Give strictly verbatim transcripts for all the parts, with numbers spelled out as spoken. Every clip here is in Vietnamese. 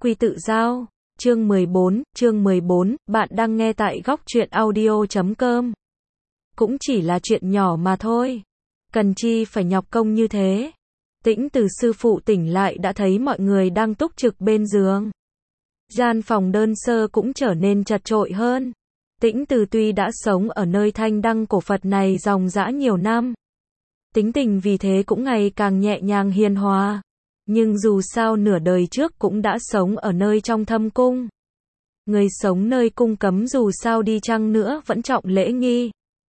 quy tự giao. Chương mười bốn, chương mười bốn, bạn đang nghe tại góc truyện audio chấm com. Cũng chỉ là chuyện nhỏ mà thôi. Cần chi phải nhọc công như thế. Tĩnh từ sư phụ tỉnh lại đã thấy mọi người đang túc trực bên giường. Gian phòng đơn sơ cũng trở nên chật chội hơn. Tĩnh từ tuy đã sống ở nơi thanh đăng cổ Phật này dòng dã nhiều năm. Tính tình vì thế cũng ngày càng nhẹ nhàng hiền hòa. Nhưng dù sao nửa đời trước cũng đã sống ở nơi trong thâm cung. Người sống nơi cung cấm dù sao đi chăng nữa vẫn trọng lễ nghi.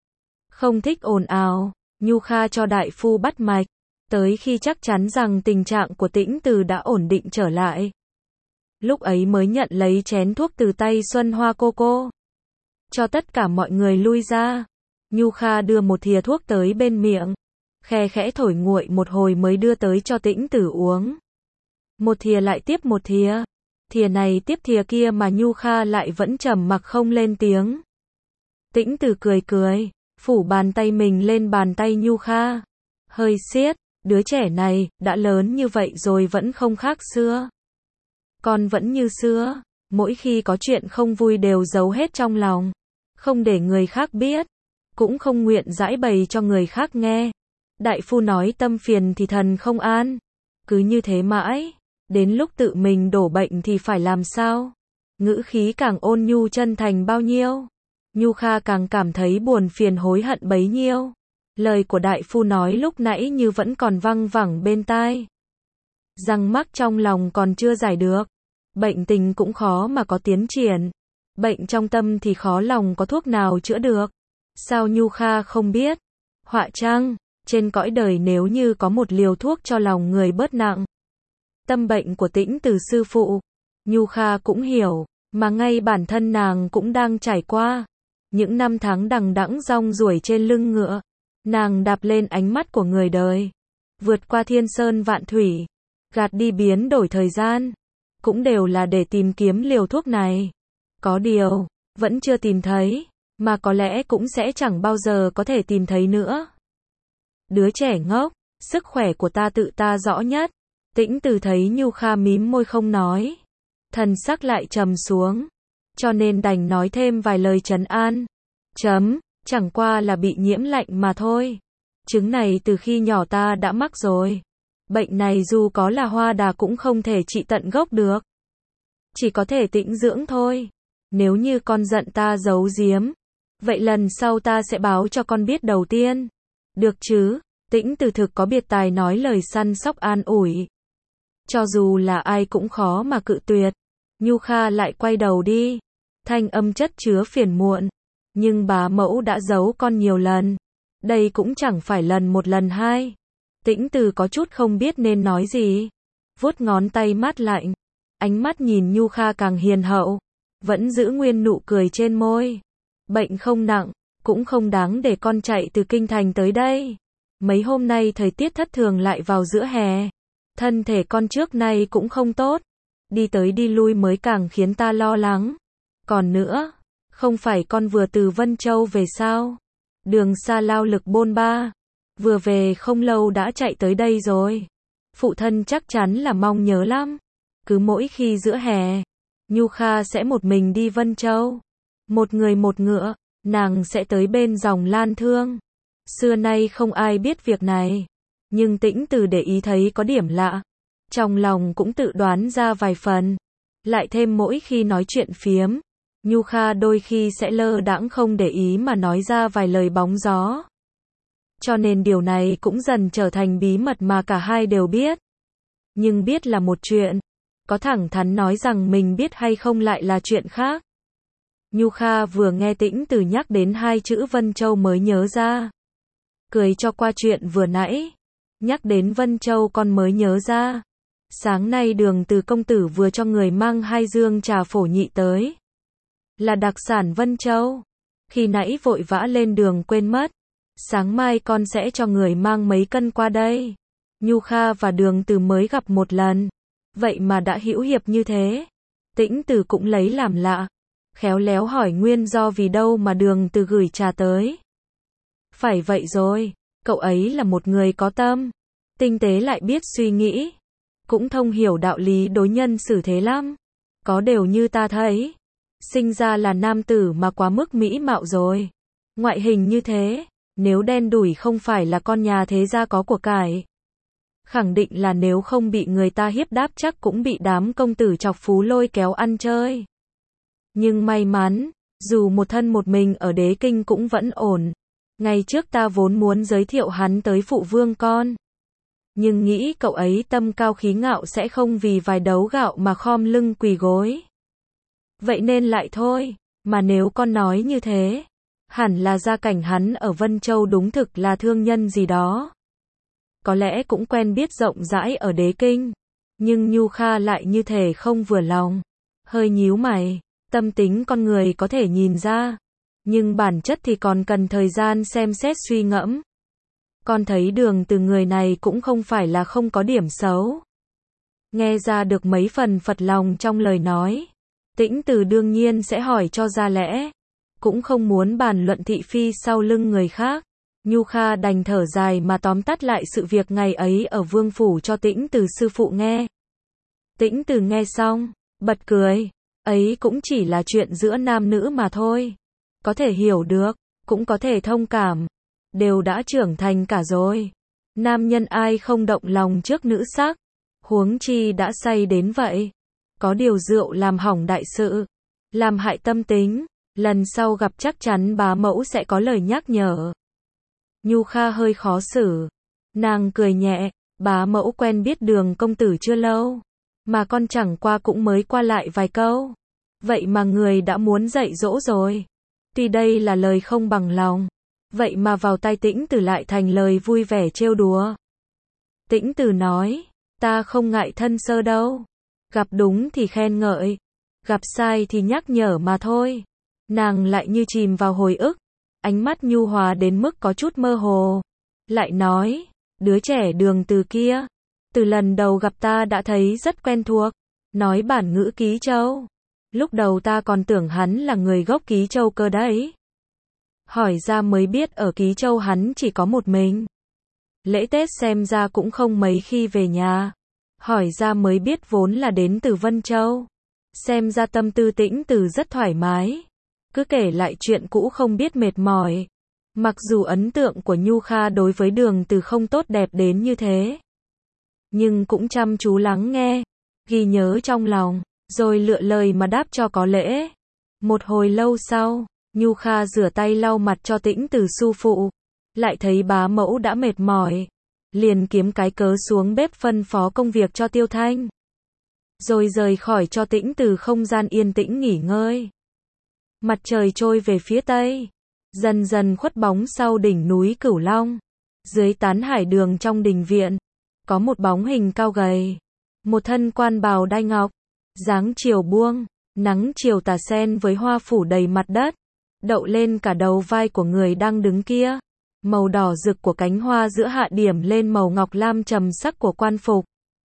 Không thích ồn ào, Nhu Kha cho đại phu bắt mạch. Tới khi chắc chắn rằng tình trạng của Tĩnh Từ đã ổn định trở lại. Lúc ấy mới nhận lấy chén thuốc từ tay Xuân Hoa cô cô. Cho tất cả mọi người lui ra. Nhu Kha đưa một thìa thuốc tới bên miệng. Khe khẽ thổi nguội một hồi mới đưa tới cho Tĩnh Tử uống. Một thìa lại tiếp một thìa. Thìa này tiếp thìa kia mà Nhu Kha lại vẫn trầm mặc không lên tiếng. Tĩnh Tử cười cười, phủ bàn tay mình lên bàn tay Nhu Kha. Hơi siết, đứa trẻ này, đã lớn như vậy rồi vẫn không khác xưa. Con vẫn như xưa, mỗi khi có chuyện không vui đều giấu hết trong lòng. Không để người khác biết, cũng không nguyện giãi bày cho người khác nghe. Đại phu nói tâm phiền thì thần không an. Cứ như thế mãi, đến lúc tự mình đổ bệnh thì phải làm sao? Ngữ khí càng ôn nhu chân thành bao nhiêu, Nhu Kha càng cảm thấy buồn phiền hối hận bấy nhiêu. Lời của đại phu nói lúc nãy như vẫn còn văng vẳng bên tai. Răng mắc trong lòng còn chưa giải được. Bệnh tình cũng khó mà có tiến triển. Bệnh trong tâm thì khó lòng có thuốc nào chữa được. Sao Nhu Kha không biết? Họa chăng, trên cõi đời nếu như có một liều thuốc cho lòng người bớt nặng. Tâm bệnh của Tĩnh từ sư phụ, Nhu Kha cũng hiểu, mà ngay bản thân nàng cũng đang trải qua. Những năm tháng đằng đẵng rong ruổi trên lưng ngựa, nàng đạp lên ánh mắt của người đời, vượt qua thiên sơn vạn thủy, gạt đi biến đổi thời gian, cũng đều là để tìm kiếm liều thuốc này. Có điều, vẫn chưa tìm thấy, mà có lẽ cũng sẽ chẳng bao giờ có thể tìm thấy nữa. Đứa trẻ ngốc, sức khỏe của ta tự ta rõ nhất. Tĩnh Từ thấy Nhu Kha mím môi không nói, thần sắc lại trầm xuống, cho nên đành nói thêm vài lời trấn an. Chấm, chẳng qua là bị nhiễm lạnh mà thôi. Chứng này từ khi nhỏ ta đã mắc rồi. Bệnh này dù có là hoa đà cũng không thể trị tận gốc được. Chỉ có thể tĩnh dưỡng thôi. Nếu như con giận ta giấu giếm, vậy lần sau ta sẽ báo cho con biết đầu tiên. Được chứ? Tĩnh Từ thực có biệt tài nói lời săn sóc an ủi. Cho dù là ai cũng khó mà cự tuyệt. Nhu Kha lại quay đầu đi. Thanh âm chất chứa phiền muộn. Nhưng bá mẫu đã giấu con nhiều lần. Đây cũng chẳng phải lần một lần hai. Tĩnh Từ có chút không biết nên nói gì. Vuốt ngón tay mát lạnh. Ánh mắt nhìn Nhu Kha càng hiền hậu. Vẫn giữ nguyên nụ cười trên môi. Bệnh không nặng, cũng không đáng để con chạy từ kinh thành tới đây. Mấy hôm nay thời tiết thất thường lại vào giữa hè. Thân thể con trước nay cũng không tốt. Đi tới đi lui mới càng khiến ta lo lắng. Còn nữa, không phải con vừa từ Vân Châu về sao? Đường xa lao lực bôn ba. Vừa về không lâu đã chạy tới đây rồi. Phụ thân chắc chắn là mong nhớ lắm. Cứ mỗi khi giữa hè, Nhu Kha sẽ một mình đi Vân Châu. Một người một ngựa, nàng sẽ tới bên dòng Lan Thương. Xưa nay không ai biết việc này. Nhưng Tĩnh Từ để ý thấy có điểm lạ. Trong lòng cũng tự đoán ra vài phần. Lại thêm mỗi khi nói chuyện phiếm, Nhu Kha đôi khi sẽ lơ đãng không để ý mà nói ra vài lời bóng gió. Cho nên điều này cũng dần trở thành bí mật mà cả hai đều biết. Nhưng biết là một chuyện. Có thẳng thắn nói rằng mình biết hay không lại là chuyện khác. Nhu Kha vừa nghe Tĩnh Từ nhắc đến hai chữ Vân Châu mới nhớ ra. Cười cho qua chuyện vừa nãy. Nhắc đến Vân Châu con mới nhớ ra. Sáng nay Đường Từ công tử vừa cho người mang hai dương trà phổ nhị tới. Là đặc sản Vân Châu. Khi nãy vội vã lên đường quên mất. Sáng mai con sẽ cho người mang mấy cân qua đây. Nhu Kha và Đường Từ mới gặp một lần. Vậy mà đã hữu hiệp như thế. Tĩnh Từ cũng lấy làm lạ. Khéo léo hỏi nguyên do vì đâu mà Đường Từ gửi trà tới. Phải vậy rồi, cậu ấy là một người có tâm, tinh tế lại biết suy nghĩ, cũng thông hiểu đạo lý đối nhân xử thế lắm. có đều như ta thấy. Sinh ra là nam tử mà quá mức mỹ mạo rồi. Ngoại hình như thế, nếu đen đủi không phải là con nhà thế gia có của cải. Khẳng định là nếu không bị người ta hiếp đáp chắc cũng bị đám công tử chọc phú lôi kéo ăn chơi. Nhưng may mắn, dù một thân một mình ở đế kinh cũng vẫn ổn. Ngày trước ta vốn muốn giới thiệu hắn tới phụ vương con. Nhưng nghĩ cậu ấy tâm cao khí ngạo sẽ không vì vài đấu gạo mà khom lưng quỳ gối. Vậy nên lại thôi, mà nếu con nói như thế, hẳn là gia cảnh hắn ở Vân Châu đúng thực là thương nhân gì đó. Có lẽ cũng quen biết rộng rãi ở đế kinh, nhưng Nhu Kha lại như thể không vừa lòng. Hơi nhíu mày, tâm tính con người có thể nhìn ra, nhưng bản chất thì còn cần thời gian xem xét suy ngẫm. Con thấy Đường Từ người này cũng không phải là không có điểm xấu. Nghe ra được mấy phần phật lòng trong lời nói. Tĩnh Từ đương nhiên sẽ hỏi cho ra lẽ, cũng không muốn bàn luận thị phi sau lưng người khác. Nhu Kha đành thở dài mà tóm tắt lại sự việc ngày ấy ở vương phủ cho Tĩnh Từ sư phụ nghe. Tĩnh Từ nghe xong, bật cười, ấy cũng chỉ là chuyện giữa nam nữ mà thôi. Có thể hiểu được, cũng có thể thông cảm, đều đã trưởng thành cả rồi. Nam nhân ai không động lòng trước nữ sắc, huống chi đã say đến vậy. Có điều rượu làm hỏng đại sự, làm hại tâm tính, lần sau gặp chắc chắn bá mẫu sẽ có lời nhắc nhở. Nhu Kha hơi khó xử, nàng cười nhẹ, bá mẫu quen biết Đường công tử chưa lâu, mà con chẳng qua cũng mới qua lại vài câu. Vậy mà người đã muốn dạy dỗ rồi. Tuy đây là lời không bằng lòng, vậy mà vào tai Tĩnh Từ lại thành lời vui vẻ trêu đùa. Tĩnh Từ nói, ta không ngại thân sơ đâu. Gặp đúng thì khen ngợi, gặp sai thì nhắc nhở mà thôi. Nàng lại như chìm vào hồi ức, ánh mắt nhu hòa đến mức có chút mơ hồ. Lại nói, đứa trẻ Đường Từ kia, từ lần đầu gặp ta đã thấy rất quen thuộc, nói bản ngữ Ký Châu. Lúc đầu ta còn tưởng hắn là người gốc Ký Châu cơ đấy. Hỏi ra mới biết ở Ký Châu hắn chỉ có một mình. Lễ Tết xem ra cũng không mấy khi về nhà. Hỏi ra mới biết vốn là đến từ Vân Châu. Xem ra tâm tư Tĩnh Từ rất thoải mái. Cứ kể lại chuyện cũ không biết mệt mỏi. Mặc dù ấn tượng của Nhu Kha đối với Đường Từ không tốt đẹp đến như thế, nhưng cũng chăm chú lắng nghe, ghi nhớ trong lòng, rồi lựa lời mà đáp cho có lễ. Một hồi lâu sau, Nhu Kha rửa tay lau mặt cho Tĩnh Từ su phụ, lại thấy bá mẫu đã mệt mỏi, liền kiếm cái cớ xuống bếp phân phó công việc cho Tiêu Thanh, rồi rời khỏi cho Tĩnh Từ không gian yên tĩnh nghỉ ngơi. Mặt trời trôi về phía tây, dần dần khuất bóng sau đỉnh núi Cửu Long. Dưới tán hải đường trong đình viện, có một bóng hình cao gầy, một thân quan bào đai ngọc, dáng chiều buông, nắng chiều tà sen với hoa phủ đầy mặt đất, đậu lên cả đầu vai của người đang đứng kia. Màu đỏ rực của cánh hoa giữa hạ điểm lên màu ngọc lam trầm sắc của quan phục,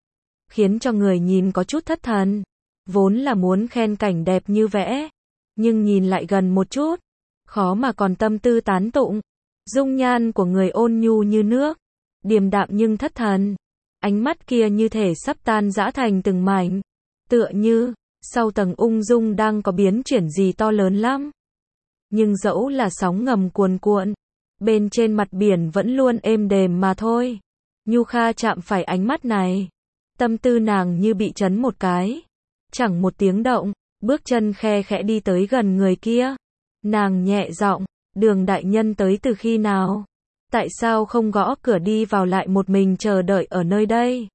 khiến cho người nhìn có chút thất thần. Vốn là muốn khen cảnh đẹp như vẽ, nhưng nhìn lại gần một chút, khó mà còn tâm tư tán tụng. Dung nhan của người ôn nhu như nước, điềm đạm nhưng thất thần. Ánh mắt kia như thể sắp tan rã thành từng mảnh, tựa như sau tầng ung dung đang có biến chuyển gì to lớn lắm. Nhưng dẫu là sóng ngầm cuồn cuộn, bên trên mặt biển vẫn luôn êm đềm mà thôi. Nhu Kha chạm phải ánh mắt này, tâm tư nàng như bị chấn một cái. Chẳng một tiếng động, bước chân khe khẽ đi tới gần người kia. Nàng nhẹ giọng, Đường đại nhân tới từ khi nào? Tại sao không gõ cửa đi vào lại một mình chờ đợi ở nơi đây?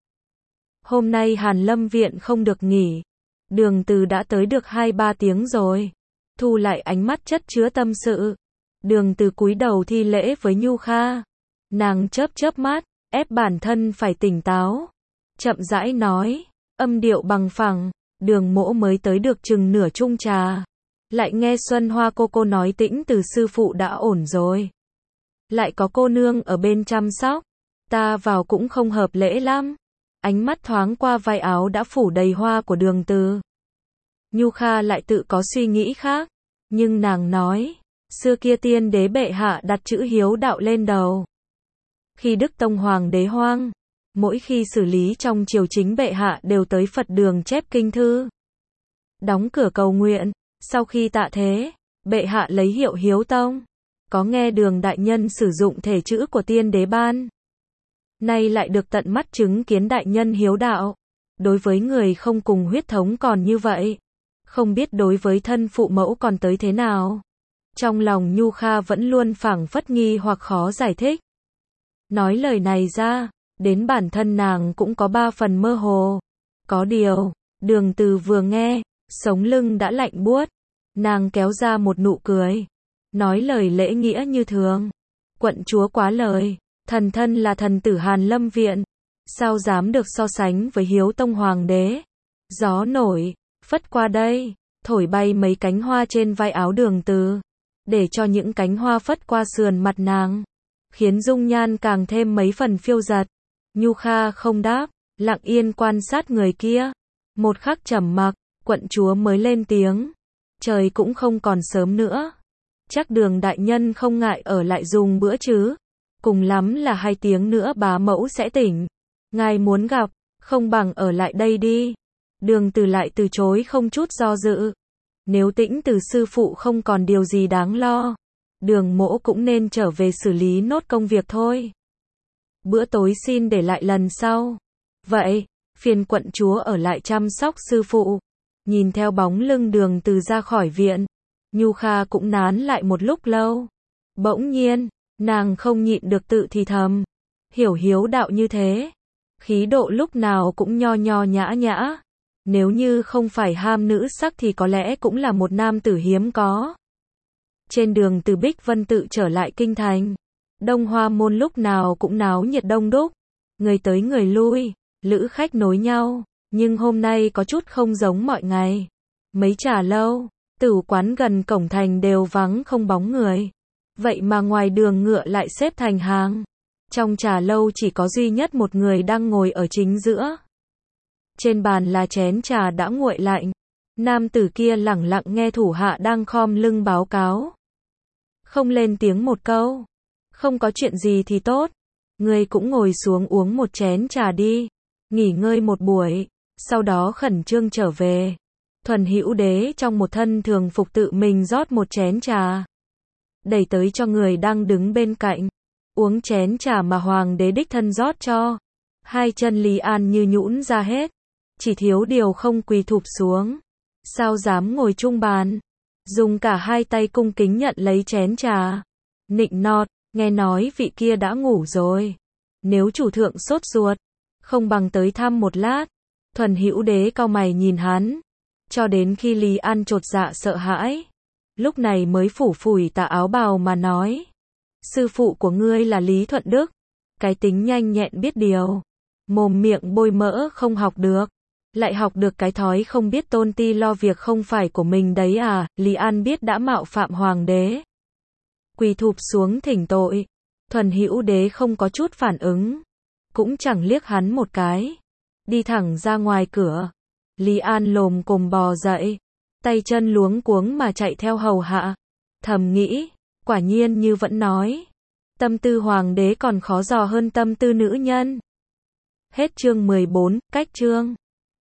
Hôm nay Hàn Lâm viện không được nghỉ. Đường Từ đã tới được hai ba tiếng rồi. Thu lại ánh mắt chất chứa tâm sự, Đường Từ cúi đầu thi lễ với Nhu Kha. Nàng chớp chớp mắt, ép bản thân phải tỉnh táo, chậm rãi nói, âm điệu bằng phẳng. Đường mỗ mới tới được chừng nửa chung trà, lại nghe Xuân Hoa cô cô nói Tĩnh Từ sư phụ đã ổn rồi, lại có cô nương ở bên chăm sóc, ta vào cũng không hợp lễ lắm. Ánh mắt thoáng qua vai áo đã phủ đầy hoa của Đường Từ. Nhu Kha lại tự có suy nghĩ khác, nhưng nàng nói, xưa kia tiên đế bệ hạ đặt chữ hiếu đạo lên đầu. Khi Đức Tông Hoàng đế hoang, mỗi khi xử lý trong triều chính bệ hạ đều tới Phật đường chép kinh thư. đóng cửa cầu nguyện, sau khi tạ thế, bệ hạ lấy hiệu hiếu tông. Có nghe Đường đại nhân sử dụng thể chữ của tiên đế ban. Nay lại được tận mắt chứng kiến đại nhân hiếu đạo. Đối với người không cùng huyết thống còn như vậy. Không biết đối với thân phụ mẫu còn tới thế nào. Trong lòng Nhu Kha vẫn luôn phảng phất nghi hoặc khó giải thích. Nói lời này ra, đến bản thân nàng cũng có ba phần mơ hồ. Có điều, Đường Từ vừa nghe, sống lưng đã lạnh buốt. Nàng kéo ra một nụ cười. Nói lời lễ nghĩa như thường. Quận chúa quá lời, thần thân là thần tử Hàn Lâm Viện. Sao dám được so sánh với hiếu tông hoàng đế. Gió nổi, phất qua đây, thổi bay mấy cánh hoa trên vai áo Đường Từ. Để cho những cánh hoa phất qua sườn mặt nàng. Khiến dung nhan càng thêm mấy phần phiêu dật. Nhu Kha không đáp, lặng yên quan sát người kia. Một khắc trầm mặc, quận chúa mới lên tiếng. Trời cũng không còn sớm nữa. Chắc Đường đại nhân không ngại ở lại dùng bữa chứ. Cùng lắm là hai tiếng nữa bá mẫu sẽ tỉnh. Ngài muốn gặp, không bằng ở lại đây đi. Đường Từ lại từ chối không chút do dự. Nếu Tĩnh Từ sư phụ không còn điều gì đáng lo, Đường mỗ cũng nên trở về xử lý nốt công việc thôi. Bữa tối xin để lại lần sau. Vậy, phiền quận chúa ở lại chăm sóc sư phụ. Nhìn theo bóng lưng Đường Từ ra khỏi viện, Nhu Kha cũng nán lại một lúc lâu. Bỗng nhiên, nàng không nhịn được tự thì thầm. Hiểu hiếu đạo như thế. Khí độ lúc nào cũng nho nho nhã nhã. Nếu như không phải ham nữ sắc thì có lẽ cũng là một nam tử hiếm có. Trên đường từ Bích Vân tự trở lại kinh thành, Đông Hoa môn lúc nào cũng náo nhiệt đông đúc. Người tới người lui, lữ khách nối nhau. Nhưng hôm nay có chút không giống mọi ngày. Mấy trà lâu, tử quán gần cổng thành đều vắng không bóng người. Vậy mà ngoài đường ngựa lại xếp thành hàng. Trong trà lâu chỉ có duy nhất một người đang ngồi ở chính giữa. Trên bàn là chén trà đã nguội lạnh. Nam tử kia lẳng lặng nghe thủ hạ đang khom lưng báo cáo. Không lên tiếng một câu. Không có chuyện gì thì tốt. Ngươi cũng ngồi xuống uống một chén trà đi. Nghỉ ngơi một buổi. Sau đó khẩn trương trở về. Thuần Hữu Đế trong một thân thường phục tự mình rót một chén trà. Đẩy tới cho người đang đứng bên cạnh. Uống chén trà mà hoàng đế đích thân rót cho. Hai chân Lý An như nhũn ra hết. Chỉ thiếu điều không quỳ thụp xuống. Sao dám ngồi chung bàn. Dùng cả hai tay cung kính nhận lấy chén trà. Nịnh nọt, nghe nói vị kia đã ngủ rồi. Nếu chủ thượng sốt ruột, không bằng tới thăm một lát. Thuần Hữu Đế cau mày nhìn hắn. Cho đến khi Lý An chột dạ sợ hãi. Lúc này mới phủ phủi tà áo bào mà nói. Sư phụ của ngươi là Lý Thuận Đức. Cái tính nhanh nhẹn biết điều. Mồm miệng bôi mỡ không học được. Lại học được cái thói không biết tôn ti lo việc không phải của mình đấy à. Lý An biết đã mạo phạm hoàng đế. Quỳ thụp xuống thỉnh tội. Thuần Hữu Đế không có chút phản ứng. Cũng chẳng liếc hắn một cái. Đi thẳng ra ngoài cửa. Lý An lồm cồm bò dậy. Tay chân luống cuống mà chạy theo hầu hạ. Thầm nghĩ, quả nhiên như vẫn nói. Tâm tư hoàng đế còn khó dò hơn tâm tư nữ nhân. Hết chương mười bốn, cách chương.